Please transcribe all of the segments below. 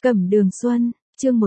Cẩm Đường Xuân, chương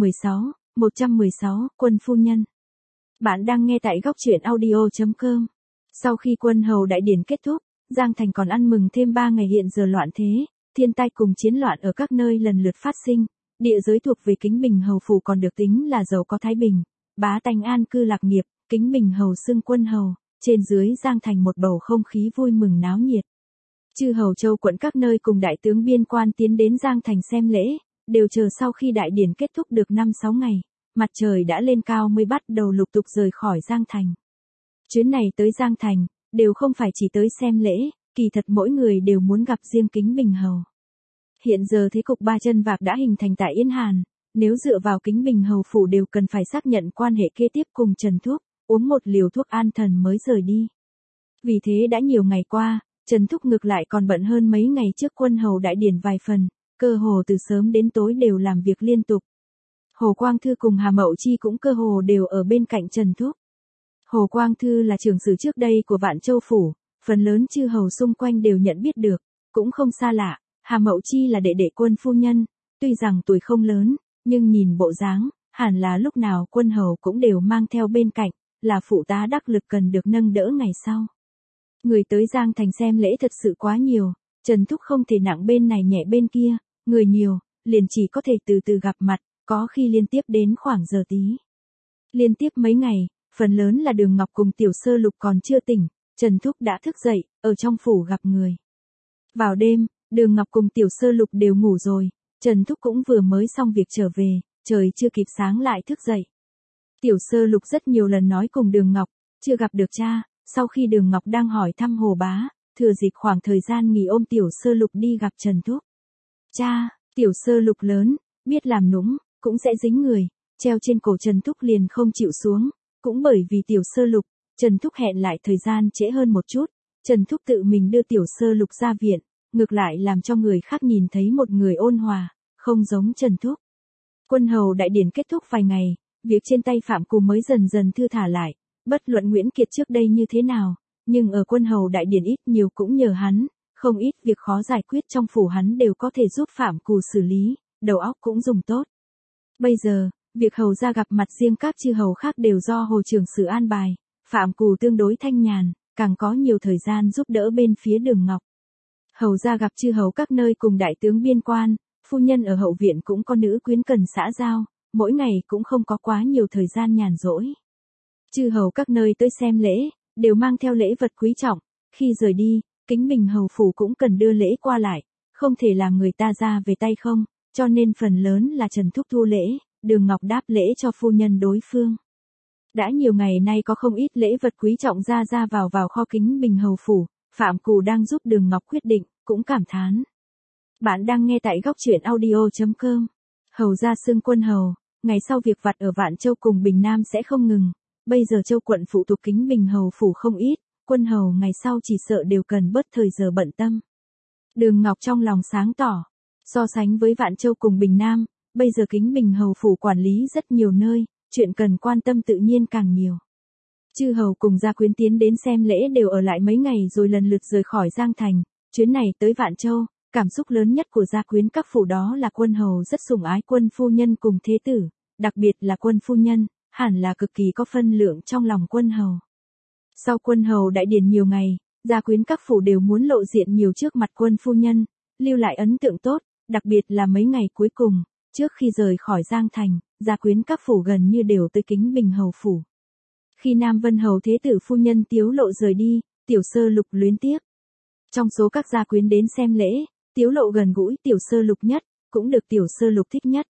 116, Quân Phu Nhân. Bạn đang nghe tại góc truyện audio.com. Sau khi quân hầu đại điển kết thúc, Giang Thành còn ăn mừng thêm 3 ngày. Hiện giờ loạn thế, thiên tai cùng chiến loạn ở các nơi lần lượt phát sinh. Địa giới thuộc về Kính Bình Hầu phủ còn được tính là giàu có thái bình, bá tánh an cư lạc nghiệp. Kính Bình Hầu xưng quân hầu, trên dưới Giang Thành một bầu không khí vui mừng náo nhiệt. Chư hầu châu quận các nơi cùng đại tướng biên quan tiến đến Giang Thành xem lễ, đều chờ sau khi đại điển kết thúc được 5-6 ngày, mặt trời đã lên cao mới bắt đầu lục tục rời khỏi Giang Thành. Chuyến này tới Giang Thành, đều không phải chỉ tới xem lễ, kỳ thật mỗi người đều muốn gặp riêng Kính Bình Hầu. Hiện giờ thế cục ba chân vạc đã hình thành tại Yên Hàn, nếu dựa vào Kính Bình Hầu phủ đều cần phải xác nhận quan hệ kế tiếp cùng Trần Thúc, uống một liều thuốc an thần mới rời đi. Vì thế đã nhiều ngày qua, Trần Thúc ngược lại còn bận hơn mấy ngày trước quân hầu đại điển vài phần, cơ hồ từ sớm đến tối đều làm việc liên tục. Hồ Quang Thư cùng Hà Mậu Chi cũng cơ hồ đều ở bên cạnh Trần Thúc. Hồ Quang Thư là trưởng sử trước đây của Vạn Châu phủ, phần lớn chư hầu xung quanh đều nhận biết được, cũng không xa lạ. Hà Mậu Chi là đệ đệ quân phu nhân, tuy rằng tuổi không lớn, nhưng nhìn bộ dáng, hẳn là lúc nào quân hầu cũng đều mang theo bên cạnh, là phụ tá đắc lực cần được nâng đỡ ngày sau. Người tới Giang Thành xem lễ thật sự quá nhiều, Trần Thúc không thể nặng bên này nhẹ bên kia, người nhiều, liền chỉ có thể từ từ gặp mặt, có khi liên tiếp đến khoảng giờ tí. Liên tiếp mấy ngày, phần lớn là Đường Ngọc cùng Tiểu Sơ Lục còn chưa tỉnh, Trần Thúc đã thức dậy, ở trong phủ gặp người. Vào đêm, Đường Ngọc cùng Tiểu Sơ Lục đều ngủ rồi, Trần Thúc cũng vừa mới xong việc trở về, trời chưa kịp sáng lại thức dậy. Tiểu Sơ Lục rất nhiều lần nói cùng Đường Ngọc, chưa gặp được cha, sau khi Đường Ngọc đang hỏi thăm Hồ Bá, thừa dịp khoảng thời gian nghỉ ôm Tiểu Sơ Lục đi gặp Trần Thúc. Cha, Tiểu Sơ Lục lớn, biết làm nũng, cũng sẽ dính người, treo trên cổ Trần Thúc liền không chịu xuống, cũng bởi vì Tiểu Sơ Lục, Trần Thúc hẹn lại thời gian trễ hơn một chút, Trần Thúc tự mình đưa Tiểu Sơ Lục ra viện, ngược lại làm cho người khác nhìn thấy một người ôn hòa, không giống Trần Thúc. Quân hầu đại điển kết thúc vài ngày, việc trên tay Phạm Cù mới dần dần thư thả lại, bất luận Nguyễn Kiệt trước đây như thế nào, nhưng ở quân hầu đại điển ít nhiều cũng nhờ hắn, không ít việc khó giải quyết trong phủ hắn đều có thể giúp Phạm Cù xử lý, đầu óc cũng dùng tốt. Bây giờ, việc hầu ra gặp mặt riêng các chư hầu khác đều do Hồ trưởng sử an bài, Phạm Cù tương đối thanh nhàn, càng có nhiều thời gian giúp đỡ bên phía Đường Ngọc. Hầu ra gặp chư hầu các nơi cùng đại tướng biên quan, phu nhân ở hậu viện cũng có nữ quyến cần xã giao, mỗi ngày cũng không có quá nhiều thời gian nhàn rỗi. Chư hầu các nơi tới xem lễ, đều mang theo lễ vật quý trọng, khi rời đi, Kính Bình Hầu phủ cũng cần đưa lễ qua lại, không thể làm người ta ra về tay không, cho nên phần lớn là Trần Thúc thu lễ, Đường Ngọc đáp lễ cho phu nhân đối phương. Đã nhiều ngày nay có không ít lễ vật quý trọng ra vào kho Kính Bình Hầu phủ, Phạm Cù đang giúp Đường Ngọc quyết định, cũng cảm thán. Bạn đang nghe tại góc truyện audio.com. Hầu ra xưng quân hầu, ngày sau việc vặt ở Vạn Châu cùng Bình Nam sẽ không ngừng. Bây giờ châu quận phụ thuộc Kính Bình Hầu phủ không ít, quân hầu ngày sau chỉ sợ đều cần bớt thời giờ bận tâm. Đường Ngọc trong lòng sáng tỏ, so sánh với Vạn Châu cùng Bình Nam, bây giờ Kính Bình Hầu phủ quản lý rất nhiều nơi, chuyện cần quan tâm tự nhiên càng nhiều. Chư hầu cùng gia quyến tiến đến xem lễ đều ở lại mấy ngày rồi lần lượt rời khỏi Giang Thành, chuyến này tới Vạn Châu, cảm xúc lớn nhất của gia quyến các phủ đó là quân hầu rất sủng ái quân phu nhân cùng thế tử, đặc biệt là quân phu nhân, hẳn là cực kỳ có phân lượng trong lòng quân hầu. Sau quân hầu đại điển nhiều ngày, gia quyến các phủ đều muốn lộ diện nhiều trước mặt quân phu nhân, lưu lại ấn tượng tốt, đặc biệt là mấy ngày cuối cùng, trước khi rời khỏi Giang Thành, gia quyến các phủ gần như đều tới Kính Bình Hầu phủ. Khi Nam Vân Hầu thế tử phu nhân Tiếu Lộ rời đi, Tiểu Sơ Lục luyến tiếc. Trong số các gia quyến đến xem lễ, Tiếu Lộ gần gũi Tiểu Sơ Lục nhất, cũng được Tiểu Sơ Lục thích nhất.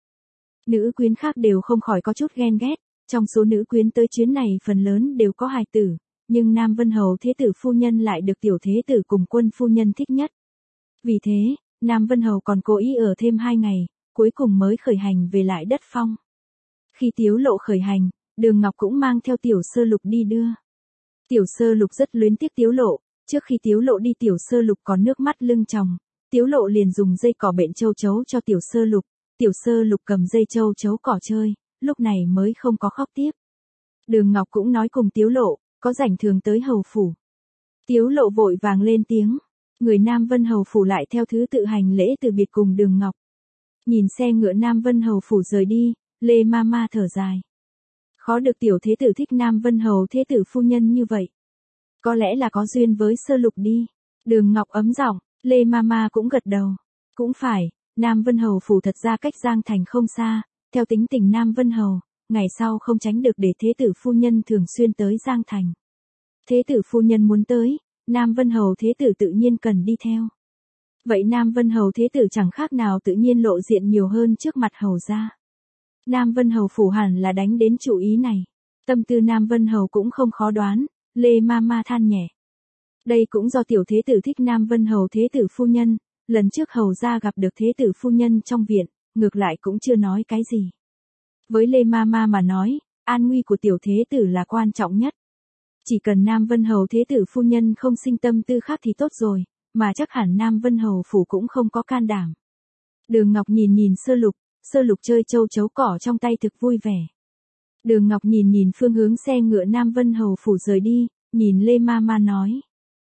Nữ quyến khác đều không khỏi có chút ghen ghét, trong số nữ quyến tới chuyến này phần lớn đều có hài tử, nhưng Nam Vân Hầu thế tử phu nhân lại được Tiểu thế tử cùng quân phu nhân thích nhất. Vì thế, Nam Vân Hầu còn cố ý ở thêm 2 ngày, cuối cùng mới khởi hành về lại đất phong. Khi Tiếu Lộ khởi hành, Đường Ngọc cũng mang theo Tiểu Sơ Lục đi đưa. Tiểu Sơ Lục rất luyến tiếc Tiếu Lộ, trước khi Tiếu Lộ đi Tiểu Sơ Lục có nước mắt lưng tròng, Tiếu Lộ liền dùng dây cỏ bện châu chấu cho Tiểu Sơ Lục, Tiểu Sơ Lục cầm dây châu chấu cỏ chơi, lúc này mới không có khóc tiếp. Đường Ngọc cũng nói cùng Tiếu Lộ, có rảnh thường tới hầu phủ. Tiếu Lộ vội vàng lên tiếng, người Nam Vân Hầu phủ lại theo thứ tự hành lễ từ biệt cùng Đường Ngọc. Nhìn xe ngựa Nam Vân Hầu phủ rời đi, Lê Mama thở dài. Khó được tiểu thế tử thích Nam Vân Hầu thế tử phu nhân như vậy. Có lẽ là có duyên với Sơ Lục đi. Đường Ngọc ấm giọng, Lê Mama cũng gật đầu. Cũng phải, Nam Vân Hầu phủ thật ra cách Giang Thành không xa, theo tính tình Nam Vân Hầu, ngày sau không tránh được để thế tử phu nhân thường xuyên tới Giang Thành. Thế tử phu nhân muốn tới, Nam Vân Hầu thế tử tự nhiên cần đi theo. Vậy Nam Vân Hầu thế tử chẳng khác nào tự nhiên lộ diện nhiều hơn trước mặt hầu gia. Nam Vân Hầu phủ hẳn là đánh đến chủ ý này. Tâm tư Nam Vân Hầu cũng không khó đoán, Lê Mama than nhẹ. Đây cũng do tiểu thế tử thích Nam Vân Hầu thế tử phu nhân, lần trước hầu gia gặp được thế tử phu nhân trong viện, ngược lại cũng chưa nói cái gì. Với Lê Mama mà nói, an nguy của tiểu thế tử là quan trọng nhất. Chỉ cần Nam Vân Hầu thế tử phu nhân không sinh tâm tư khác thì tốt rồi, mà chắc hẳn Nam Vân Hầu phủ cũng không có can đảm. Đường Ngọc nhìn Sơ Lục chơi châu chấu cỏ trong tay thực vui vẻ. Đường Ngọc nhìn phương hướng xe ngựa Nam Vân Hầu phủ rời đi, nhìn Lê Mama nói.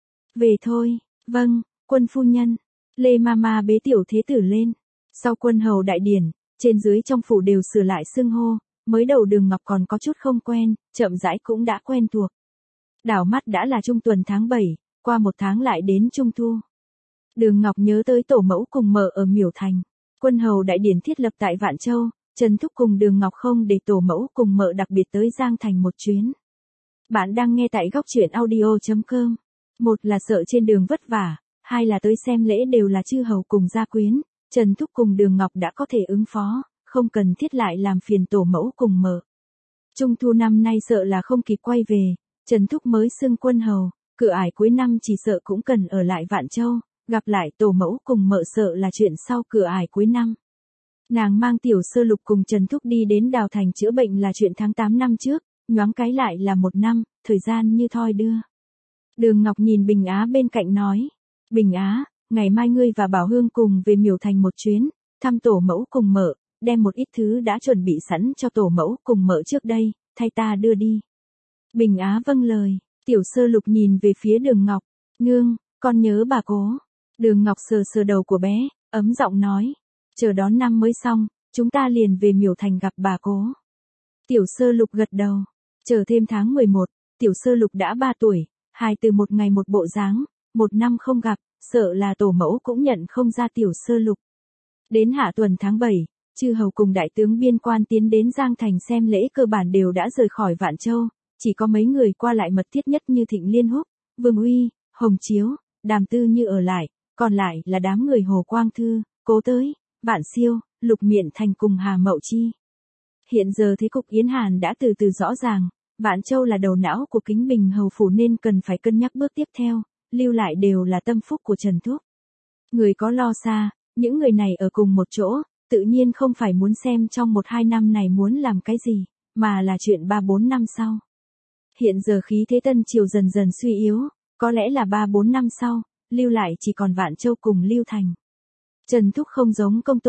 Về thôi, vâng, quân phu nhân. Lê Mama bế tiểu thế tử lên. Sau quân hầu đại điển, trên dưới trong phủ đều sửa lại xưng hô, mới đầu Đường Ngọc còn có chút không quen, chậm rãi cũng đã quen thuộc. Đảo mắt đã là trung tuần tháng 7, qua một tháng lại đến trung thu. Đường Ngọc nhớ tới tổ mẫu cùng mợ ở Miểu Thành. Quân hầu đại điển thiết lập tại Vạn Châu, Trần Thúc cùng Đường Ngọc không để tổ mẫu cùng mợ đặc biệt tới Giang Thành một chuyến. Bạn đang nghe tại góc truyện audio.com. Một là sợ trên đường vất vả, hai là tới xem lễ đều là chư hầu cùng gia quyến, Trần Thúc cùng Đường Ngọc đã có thể ứng phó, không cần thiết lại làm phiền tổ mẫu cùng mợ. Trung thu năm nay sợ là không kịp quay về, Trần Thúc mới xưng quân hầu, cửa ải cuối năm chỉ sợ cũng cần ở lại Vạn Châu, gặp lại tổ mẫu cùng mợ sợ là chuyện sau cửa ải cuối năm. Nàng mang tiểu Sơ Lục cùng Trần Thúc đi đến Đào Thành chữa bệnh là chuyện tháng 8 năm trước, nhoáng cái lại là một năm, thời gian như thoi đưa. Đường Ngọc nhìn Bình Á bên cạnh nói, Bình Á, ngày mai ngươi và Bảo Hương cùng về Miểu Thành một chuyến, thăm tổ mẫu cùng mợ, đem một ít thứ đã chuẩn bị sẵn cho tổ mẫu cùng mợ trước đây, thay ta đưa đi. Bình Á vâng lời, tiểu Sơ Lục nhìn về phía Đường Ngọc, nương, con nhớ bà cố. Đường Ngọc sờ đầu của bé, ấm giọng nói, chờ đón năm mới xong, chúng ta liền về Miểu Thành gặp bà cố. Tiểu Sơ Lục gật đầu, chờ thêm tháng 11, tiểu Sơ Lục đã 3 tuổi, hai từ một ngày một bộ dáng, một năm không gặp, sợ là tổ mẫu cũng nhận không ra tiểu Sơ Lục. Đến hạ tuần tháng 7, chư hầu cùng đại tướng biên quan tiến đến Giang Thành xem lễ cơ bản đều đã rời khỏi Vạn Châu, chỉ có mấy người qua lại mật thiết nhất như Thịnh Liên Húc, Vương Uy, Hồng Chiếu, Đàm Tư Như ở lại, còn lại là đám người Hồ Quang Thư, Cố Tới, Vạn Siêu, Lục Miện Thành cùng Hà Mậu Chi. Hiện giờ thế cục Yến Hàn đã từ từ rõ ràng, Vạn Châu là đầu não của Kính Bình hầu phủ nên cần phải cân nhắc bước tiếp theo, lưu lại đều là tâm phúc của Trần Thúc. Người có lo xa, những người này ở cùng một chỗ, tự nhiên không phải muốn xem trong 1-2 năm này muốn làm cái gì, mà là chuyện 3-4 năm sau. Hiện giờ khí thế Tân Triều dần dần suy yếu, có lẽ là 3-4 năm sau, lưu lại chỉ còn Vạn Châu cùng Lưu Thành. Trần Thúc không giống Công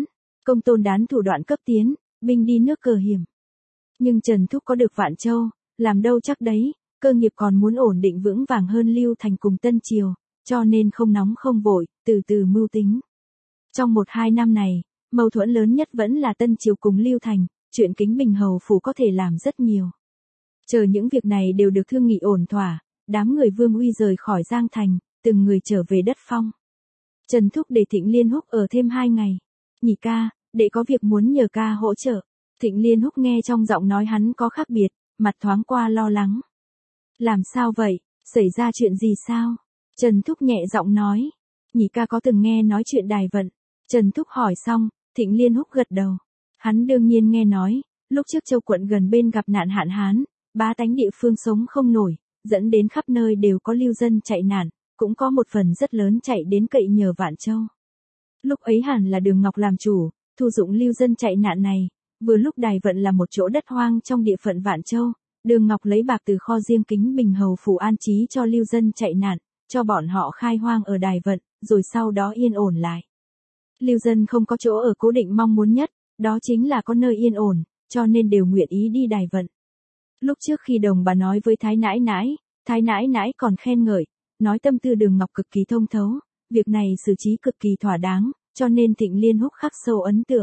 Tôn Đán thủ đoạn cấp tiến, binh đi nước cờ hiểm. Nhưng Trần Thúc có được Vạn Châu, làm đâu chắc đấy, cơ nghiệp còn muốn ổn định vững vàng hơn Lưu Thành cùng Tân Triều, cho nên không nóng không vội, từ từ mưu tính. Trong 1-2 năm này, mâu thuẫn lớn nhất vẫn là Tân Triều cùng Lưu Thành, chuyện Kính Bình hầu phủ có thể làm rất nhiều. Chờ những việc này đều được thương nghị ổn thỏa, đám người Vương Uy rời khỏi Giang Thành, từng người trở về đất phong. Trần Thúc để Thịnh Liên Húc ở thêm 2 ngày. Nhị ca, đệ có việc muốn nhờ ca hỗ trợ. Thịnh Liên Húc nghe trong giọng nói hắn có khác biệt, mặt thoáng qua lo lắng. Làm sao vậy, xảy ra chuyện gì sao? Trần Thúc nhẹ giọng nói. Nhị ca có từng nghe nói chuyện đài vận. Trần Thúc hỏi xong, Thịnh Liên Húc gật đầu. Hắn đương nhiên nghe nói, lúc trước Châu quận gần bên gặp nạn hạn hán, bá tánh địa phương sống không nổi, dẫn đến khắp nơi đều có lưu dân chạy nạn, cũng có một phần rất lớn chạy đến cậy nhờ Vạn Châu. Lúc ấy hẳn là Đường Ngọc làm chủ, thu dụng lưu dân chạy nạn này, vừa lúc đài vận là một chỗ đất hoang trong địa phận Vạn Châu, Đường Ngọc lấy bạc từ kho riêng Kính Bình hầu phủ an trí cho lưu dân chạy nạn, cho bọn họ khai hoang ở đài vận, rồi sau đó yên ổn lại. Lưu dân không có chỗ ở cố định mong muốn nhất, đó chính là có nơi yên ổn, cho nên đều nguyện ý đi đài vận. Lúc trước khi đồng bà nói với Thái nãi nãi còn khen ngợi, nói tâm tư Đường Ngọc cực kỳ thông thấu, việc này xử trí cực kỳ thỏa đáng, cho nên Thịnh Liên Húc khắc sâu ấn tượng.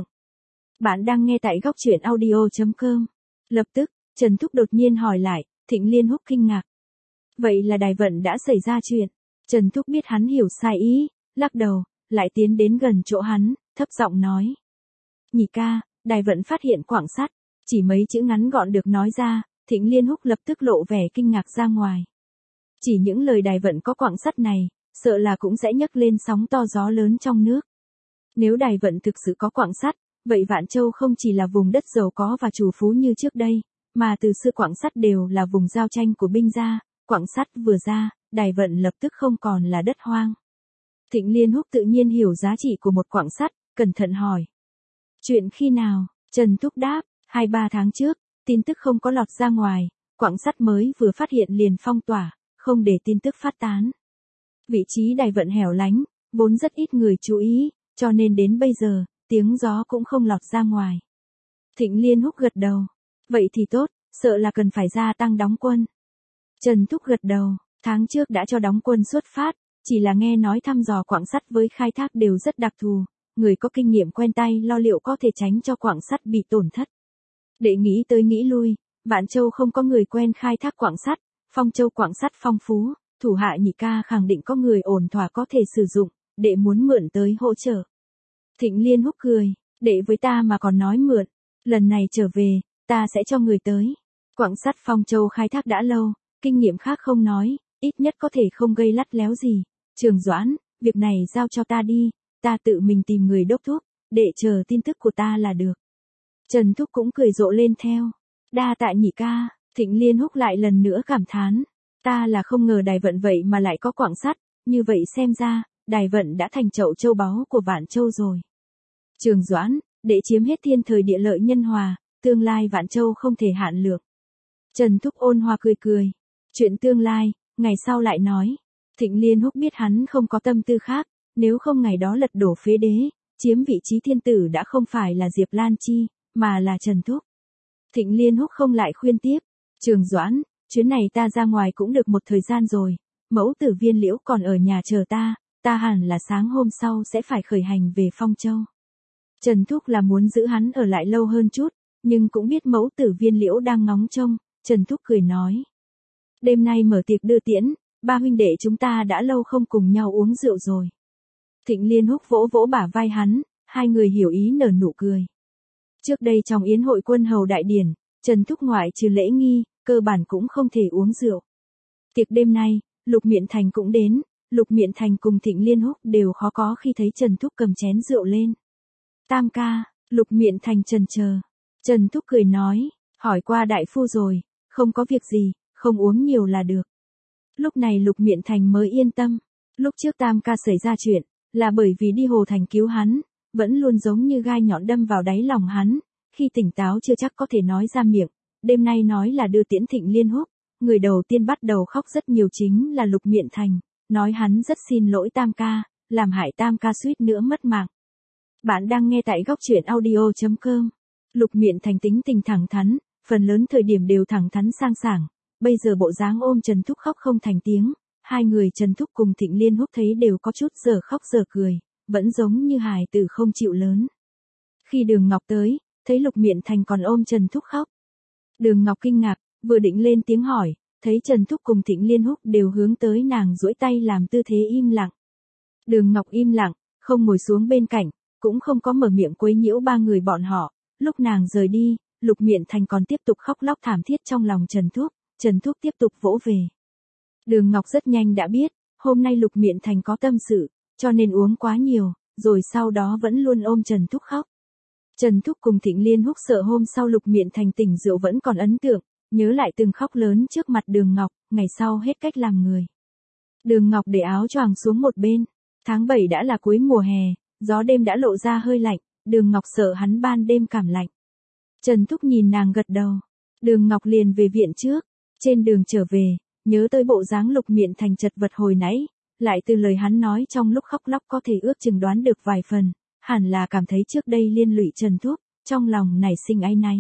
Bạn đang nghe tại góc truyện audio.com. Lập tức, Trần Thúc đột nhiên hỏi lại, Thịnh Liên Húc kinh ngạc. Vậy là Đài Vận đã xảy ra chuyện. Trần Thúc biết hắn hiểu sai ý, lắc đầu, lại tiến đến gần chỗ hắn, thấp giọng nói. Nhị ca, Đài Vận phát hiện quặng sắt, chỉ mấy chữ ngắn gọn được nói ra, Thịnh Liên Húc lập tức lộ vẻ kinh ngạc ra ngoài. Chỉ những lời Đài Vận có quặng sắt này, sợ là cũng sẽ nhấc lên sóng to gió lớn trong nước. Nếu Đài Vận thực sự có quặng sắt, vậy Vạn Châu không chỉ là vùng đất giàu có và trù phú như trước đây, mà từ xưa quặng sắt đều là vùng giao tranh của binh gia, quặng sắt vừa ra, Đài Vận lập tức không còn là đất hoang. Thịnh Liên Húc tự nhiên hiểu giá trị của một quặng sắt, cẩn thận hỏi. Chuyện khi nào? Trần Thúc đáp, 2-3 tháng trước, tin tức không có lọt ra ngoài, quặng sắt mới vừa phát hiện liền phong tỏa, không để tin tức phát tán. Vị trí Đài Vận hẻo lánh, vốn rất ít người chú ý, cho nên đến bây giờ, tiếng gió cũng không lọt ra ngoài. Thịnh Liên Húc gật đầu. Vậy thì tốt, sợ là cần phải gia tăng đóng quân. Trần Thúc gật đầu, tháng trước đã cho đóng quân xuất phát, chỉ là nghe nói thăm dò quặng sắt với khai thác đều rất đặc thù, người có kinh nghiệm quen tay lo liệu có thể tránh cho quặng sắt bị tổn thất. Để nghĩ tới nghĩ lui, Vạn Châu không có người quen khai thác quặng sắt, Phong Châu quặng sắt phong phú, thủ hạ nhị ca khẳng định có người ổn thỏa có thể sử dụng, đệ muốn mượn tới hỗ trợ. Thịnh Liên Húc cười, đệ với ta mà còn nói mượn, lần này trở về, ta sẽ cho người tới. Quặng sắt Phong Châu khai thác đã lâu, kinh nghiệm khác không nói, ít nhất có thể không gây lắt léo gì. Trường Doãn, việc này giao cho ta đi, ta tự mình tìm người đốc thúc, đệ chờ tin tức của ta là được. Trần Thúc cũng cười rộ lên theo. Đa tạ nhị ca, Thịnh Liên Húc lại lần nữa cảm thán. Ta là không ngờ Đài Vận vậy mà lại có quặng sắt, như vậy xem ra, Đài Vận đã thành chậu châu báu của Vạn Châu rồi. Trường Doãn, đệ chiếm hết thiên thời địa lợi nhân hòa, tương lai Vạn Châu không thể hạn lượng. Trần Thúc ôn hòa cười cười. Chuyện tương lai, ngày sau lại nói. Thịnh Liên Húc biết hắn không có tâm tư khác, nếu không ngày đó lật đổ phế đế, chiếm vị trí thiên tử đã không phải là Diệp Lan Chi, mà là Trần Thúc. Thịnh Liên Húc không lại khuyên tiếp. Trường Doãn, chuyến này ta ra ngoài cũng được một thời gian rồi, mẫu tử Viên Liễu còn ở nhà chờ ta hẳn là sáng hôm sau sẽ phải khởi hành về Phong Châu. Trần Thúc là muốn giữ hắn ở lại lâu hơn chút, nhưng cũng biết mẫu tử Viên Liễu đang ngóng trông, Trần Thúc cười nói. Đêm nay mở tiệc đưa tiễn, ba huynh đệ chúng ta đã lâu không cùng nhau uống rượu rồi. Thịnh Liên Húc vỗ vỗ bả vai hắn, hai người hiểu ý nở nụ cười. Trước đây trong yến hội quân hầu đại điển, Trần Thúc ngoại trừ lễ nghi, cơ bản cũng không thể uống rượu. Tiệc đêm nay, Lục Miện Thành cũng đến, Lục Miện Thành cùng Thịnh Liên Húc đều khó có khi thấy Trần Thúc cầm chén rượu lên. Tam ca, Lục Miện Thành chần chờ. Trần Thúc cười nói, hỏi qua đại phu rồi, không có việc gì, không uống nhiều là được. Lúc này Lục Miện Thành mới yên tâm. Lúc trước Tam ca xảy ra chuyện, là bởi vì đi Hồ Thành cứu hắn, vẫn luôn giống như gai nhọn đâm vào đáy lòng hắn, khi tỉnh táo chưa chắc có thể nói ra miệng, đêm nay nói là đưa tiễn Thịnh Liên Húc, người đầu tiên bắt đầu khóc rất nhiều chính là Lục Miện Thành, nói hắn rất xin lỗi Tam ca, làm hại Tam ca suýt nữa mất mạng. Bạn đang nghe tại góc truyện audio.com. Lục Miện Thành tính tình thẳng thắn, phần lớn thời điểm đều thẳng thắn sang sảng, bây giờ bộ dáng ôm Trần Thúc khóc không thành tiếng, hai người Trần Thúc cùng Thịnh Liên Húc thấy đều có chút giờ khóc giờ cười, vẫn giống như hài tử không chịu lớn. Khi Đường Ngọc tới, thấy Lục Miện Thành còn ôm Trần Thúc khóc. Đường Ngọc kinh ngạc, vừa định lên tiếng hỏi, thấy Trần Thúc cùng Thịnh Liên Húc đều hướng tới nàng duỗi tay làm tư thế im lặng. Đường Ngọc im lặng, không ngồi xuống bên cạnh, cũng không có mở miệng quấy nhiễu ba người bọn họ. Lúc nàng rời đi, Lục Miện Thành còn tiếp tục khóc lóc thảm thiết trong lòng Trần Thúc tiếp tục vỗ về. Đường Ngọc rất nhanh đã biết, hôm nay Lục Miện Thành có tâm sự, cho nên uống quá nhiều, rồi sau đó vẫn luôn ôm Trần Thúc khóc. Trần Thúc cùng Thịnh Liên Húc sợ hôm sau Lục Miện Thành tỉnh rượu vẫn còn ấn tượng, nhớ lại từng khóc lớn trước mặt Đường Ngọc, ngày sau hết cách làm người. Đường Ngọc để áo choàng xuống một bên, tháng 7 đã là cuối mùa hè, gió đêm đã lộ ra hơi lạnh, Đường Ngọc sợ hắn ban đêm cảm lạnh. Trần Thúc nhìn nàng gật đầu, Đường Ngọc liền về viện trước, trên đường trở về, nhớ tới bộ dáng Lục Miện Thành chật vật hồi nãy, lại từ lời hắn nói trong lúc khóc lóc có thể ước chừng đoán được vài phần, hẳn là cảm thấy trước đây liên lụy Trần Thúc, trong lòng nảy sinh áy náy.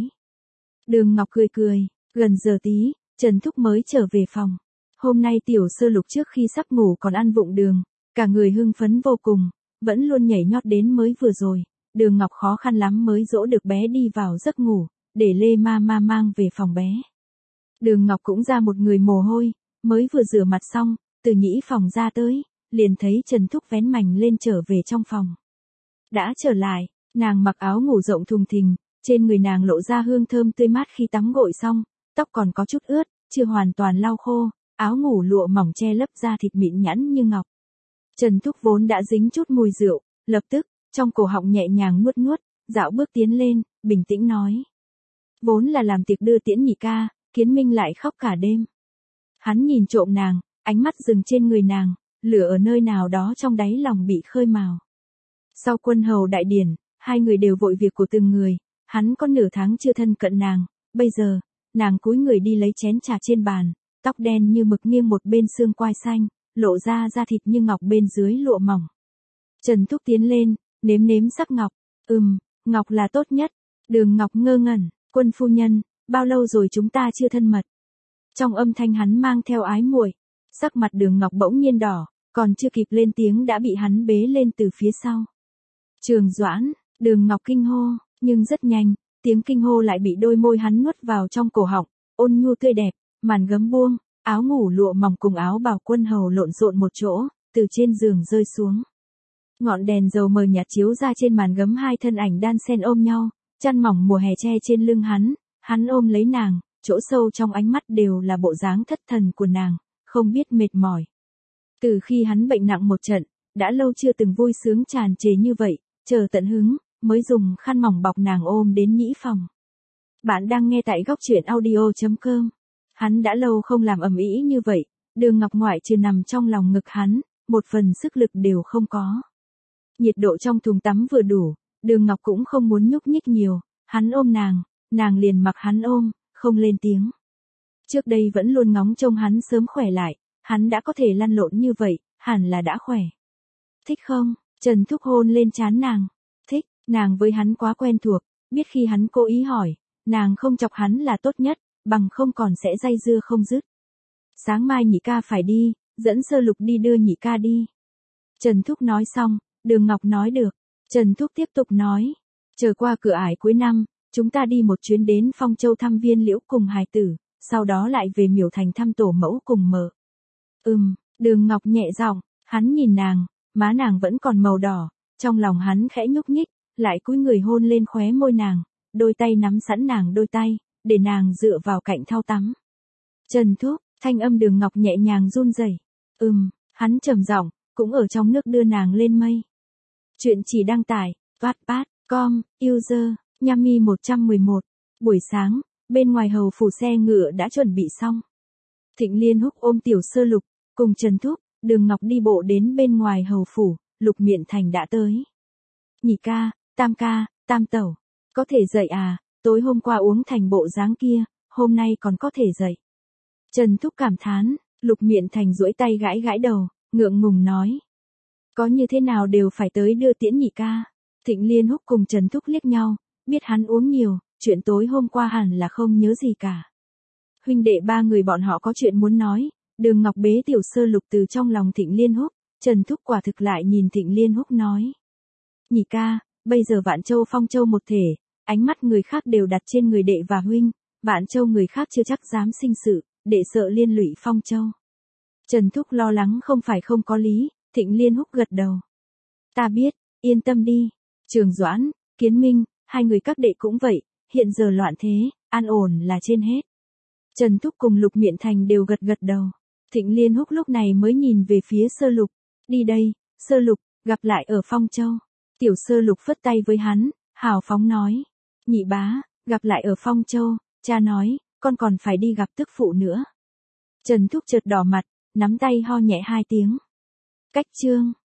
Đường Ngọc cười cười, gần giờ tí, Trần Thúc mới trở về phòng. Hôm nay Tiểu Sơ Lục trước khi sắp ngủ còn ăn vụng đường, cả người hưng phấn vô cùng, vẫn luôn nhảy nhót đến mới vừa rồi, Đường Ngọc khó khăn lắm mới dỗ được bé đi vào giấc ngủ, để Lê Mama mang về phòng bé. Đường Ngọc cũng ra một người mồ hôi, mới vừa rửa mặt xong, từ nhĩ phòng ra tới, liền thấy Trần Thúc vén mành lên trở về trong phòng. Đã trở lại, nàng mặc áo ngủ rộng thùng thình, trên người nàng lộ ra hương thơm tươi mát khi tắm gội xong, tóc còn có chút ướt, chưa hoàn toàn lau khô, áo ngủ lụa mỏng che lấp da thịt mịn nhẵn như ngọc. Trần Thúc vốn đã dính chút mùi rượu, lập tức, trong cổ họng nhẹ nhàng nuốt nuốt, dạo bước tiến lên, bình tĩnh nói. Vốn là làm tiệc đưa tiễn nhị ca, Kiến Minh lại khóc cả đêm. Hắn nhìn trộm nàng, ánh mắt dừng trên người nàng, lửa ở nơi nào đó trong đáy lòng bị khơi mào. Sau quân hầu đại điển, hai người đều vội việc của từng người, hắn có nửa tháng chưa thân cận nàng, bây giờ, nàng cúi người đi lấy chén trà trên bàn, tóc đen như mực nghiêng một bên xương quai xanh, lộ ra da thịt như ngọc bên dưới lụa mỏng. Trần Thúc tiến lên, nếm nếm sắc ngọc, ngọc là tốt nhất. Đường Ngọc ngơ ngẩn, quân phu nhân, bao lâu rồi chúng ta chưa thân mật. Trong âm thanh hắn mang theo ái muội, sắc mặt Đường Ngọc bỗng nhiên đỏ, còn chưa kịp lên tiếng đã bị hắn bế lên từ phía sau. Trường Doãn, Đường Ngọc kinh hô, nhưng rất nhanh, tiếng kinh hô lại bị đôi môi hắn nuốt vào trong cổ họng, ôn nhu tươi đẹp, màn gấm buông, áo ngủ lụa mỏng cùng áo bào quân hầu lộn xộn một chỗ, từ trên giường rơi xuống. Ngọn đèn dầu mờ nhạt chiếu ra trên màn gấm hai thân ảnh đan xen ôm nhau, chăn mỏng mùa hè che trên lưng hắn ôm lấy nàng, chỗ sâu trong ánh mắt đều là bộ dáng thất thần của nàng, không biết mệt mỏi. Từ khi hắn bệnh nặng một trận, đã lâu chưa từng vui sướng tràn trề như vậy, chờ tận hứng, mới dùng khăn mỏng bọc nàng ôm đến nhĩ phòng. Bạn đang nghe tại góc truyện audio.com. Hắn đã lâu không làm ầm ĩ như vậy, Đường Ngọc ngoại trừ nằm trong lòng ngực hắn, một phần sức lực đều không có. Nhiệt độ trong thùng tắm vừa đủ, Đường Ngọc cũng không muốn nhúc nhích nhiều, hắn ôm nàng liền mặc hắn ôm, không lên tiếng. Trước đây vẫn luôn ngóng trông hắn sớm khỏe lại, hắn đã có thể lăn lộn như vậy, hẳn là đã khỏe. Thích không? Trần Thúc hôn lên trán nàng. Thích, nàng với hắn quá quen thuộc, biết khi hắn cố ý hỏi, nàng không chọc hắn là tốt nhất, bằng không còn sẽ dây dưa không dứt. Sáng mai nhị ca phải đi, dẫn Sơ Lục đi đưa nhị ca đi. Trần Thúc nói xong, Đường Ngọc nói được. Trần Thúc tiếp tục nói, chờ qua cửa ải cuối năm, chúng ta đi một chuyến đến Phong Châu thăm Viên Liễu cùng hài tử, sau đó lại về Miểu Thành thăm tổ mẫu cùng mợ. Đường Ngọc nhẹ giọng, hắn nhìn nàng, má nàng vẫn còn màu đỏ, trong lòng hắn khẽ nhúc nhích, lại cúi người hôn lên khóe môi nàng, đôi tay nắm sẵn nàng đôi tay, để nàng dựa vào cạnh thau tắm. Trần Thúc, thanh âm Đường Ngọc nhẹ nhàng run rẩy. Hắn trầm giọng, cũng ở trong nước đưa nàng lên mây. Chuyện chỉ đăng tải, wattpad.com, user, Yami 111. Buổi sáng, bên ngoài hầu phủ xe ngựa đã chuẩn bị xong. Thịnh Liên Húc ôm Tiểu Sơ Lục, cùng Trần Thúc, Đường Ngọc đi bộ đến bên ngoài hầu phủ, Lục Miện Thành đã tới. Nhị ca, Tam tẩu, có thể dậy à, tối hôm qua uống thành bộ dáng kia, hôm nay còn có thể dậy. Trần Thúc cảm thán, Lục Miện Thành duỗi tay gãi gãi đầu, ngượng ngùng nói. Có như thế nào đều phải tới đưa tiễn nhị ca. Thịnh Liên Húc cùng Trần Thúc liếc nhau, biết hắn uống nhiều, chuyện tối hôm qua hẳn là không nhớ gì cả. Huynh đệ ba người bọn họ có chuyện muốn nói, Đường Ngọc bế Tiểu Sơ Lục từ trong lòng Thịnh Liên Húc, Trần Thúc quả thực lại nhìn Thịnh Liên Húc nói. Nhị ca, bây giờ Vạn Châu Phong Châu một thể, ánh mắt người khác đều đặt trên người đệ và huynh, Vạn Châu người khác chưa chắc dám sinh sự, đệ sợ liên lụy Phong Châu. Trần Thúc lo lắng không phải không có lý, Thịnh Liên Húc gật đầu. Ta biết, yên tâm đi. Trường Doãn, Kiến Minh, hai người các đệ cũng vậy, hiện giờ loạn thế, an ổn là trên hết. Trần Thúc cùng Lục Miện Thành đều gật gật đầu. Thịnh Liên Húc lúc này mới nhìn về phía Sơ Lục. Đi đây, Sơ Lục, gặp lại ở Phong Châu. Tiểu Sơ Lục phất tay với hắn, hào phóng nói. Nhị bá, gặp lại ở Phong Châu, cha nói, con còn phải đi gặp tức phụ nữa. Trần Thúc chợt đỏ mặt, nắm tay ho nhẹ hai tiếng. Cách chương.